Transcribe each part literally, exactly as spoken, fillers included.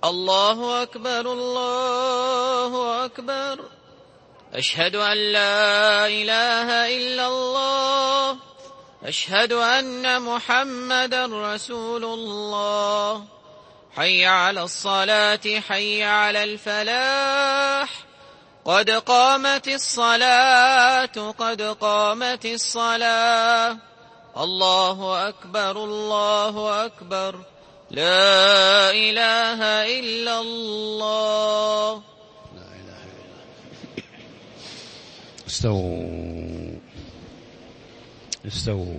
الله أكبر الله أكبر. أشهد أن لا إله إلا الله. أشهد أن محمدا رسول الله. حي على الصلاة حي على الفلاح. قد قامت الصلاة قد قامت الصلاة. الله أكبر الله أكبر. لا إله إلا الله. لا إله إلا الله. استووا استووا.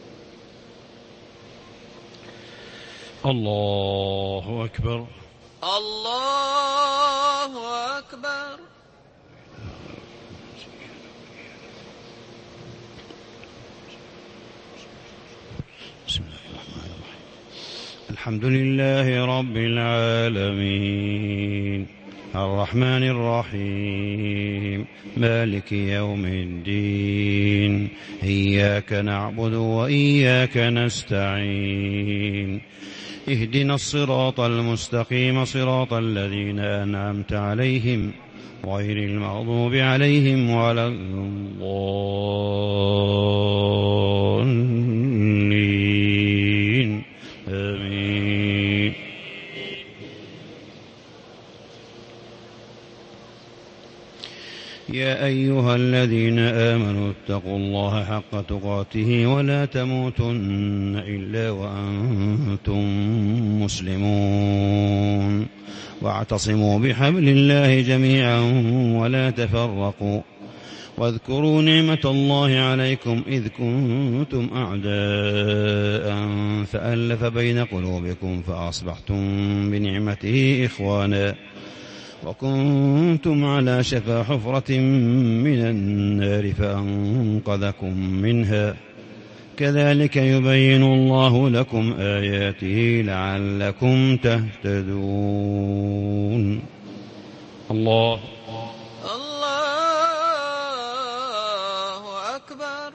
الله أكبر الله أكبر. بسم الله الرحمن الرحيم. الحمد لله رب العالمين الرحمن الرحيم مالك يوم الدين إياك نعبد وإياك نستعين اهدنا الصراط المستقيم صراط الذين أنعمت عليهم غير المغضوب عليهم ولا الضالين آمين. يا أيها الذين آمنوا اتقوا الله حق تقاته ولا تموتن إلا وأنتم مسلمون واعتصموا بحبل الله جميعا ولا تفرقوا واذكروا نعمة الله عليكم إذ كنتم أعداء فألف بين قلوبكم فأصبحتم بنعمته إخوانا وكنتم على شفا حفرة من النار فأنقذكم منها كذلك يبين الله لكم آياته لعلكم تهتدون. الله الله أكبر.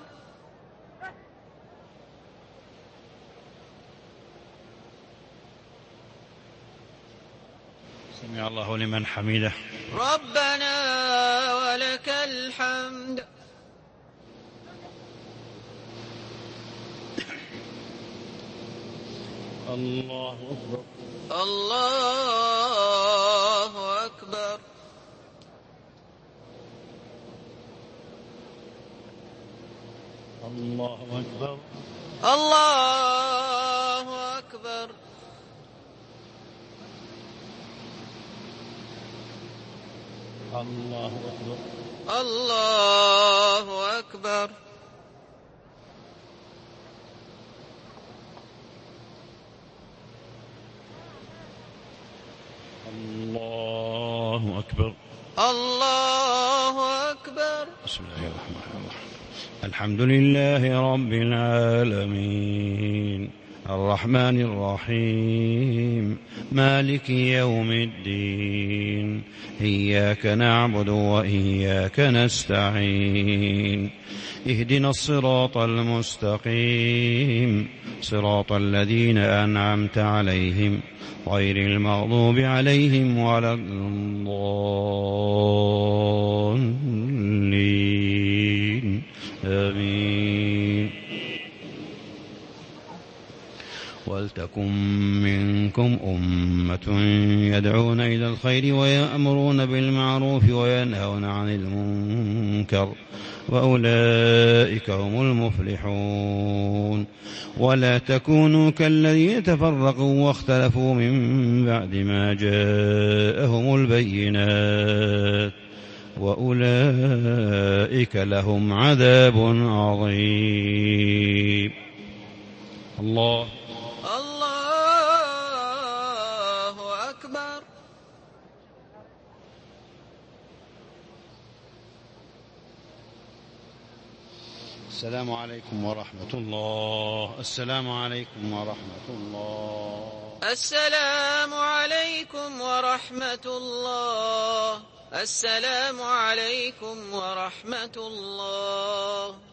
سمع الله لمن حمده. ربنا ولك الحمد. الله أكبر الله أكبر. الله أكبر الله أكبر. الله أكبر الله أكبر. الله أكبر الله أكبر. بسم الله الرحمن الرحيم. الحمد لله رب العالمين الرحمن الرحيم مالك يوم الدين إياك نعبد وإياك نستعين اهدنا الصراط المستقيم صراط الذين أنعمت عليهم غير المغضوب عليهم ولا الضالين آمين. ولتكن منكم أمة يدعون إلى الخير ويأمرون بالمعروف وينهون عن المنكر وأولئك هم المفلحون. ولا تكونوا كالذين تفرقوا واختلفوا من بعد ما جاءهم البينات وأولئك لهم عذاب عظيم. الله الله أكبر. السلام عليكم ورحمة الله. السلام عليكم ورحمة الله. السلام عليكم ورحمة الله. السلام عليكم ورحمة الله.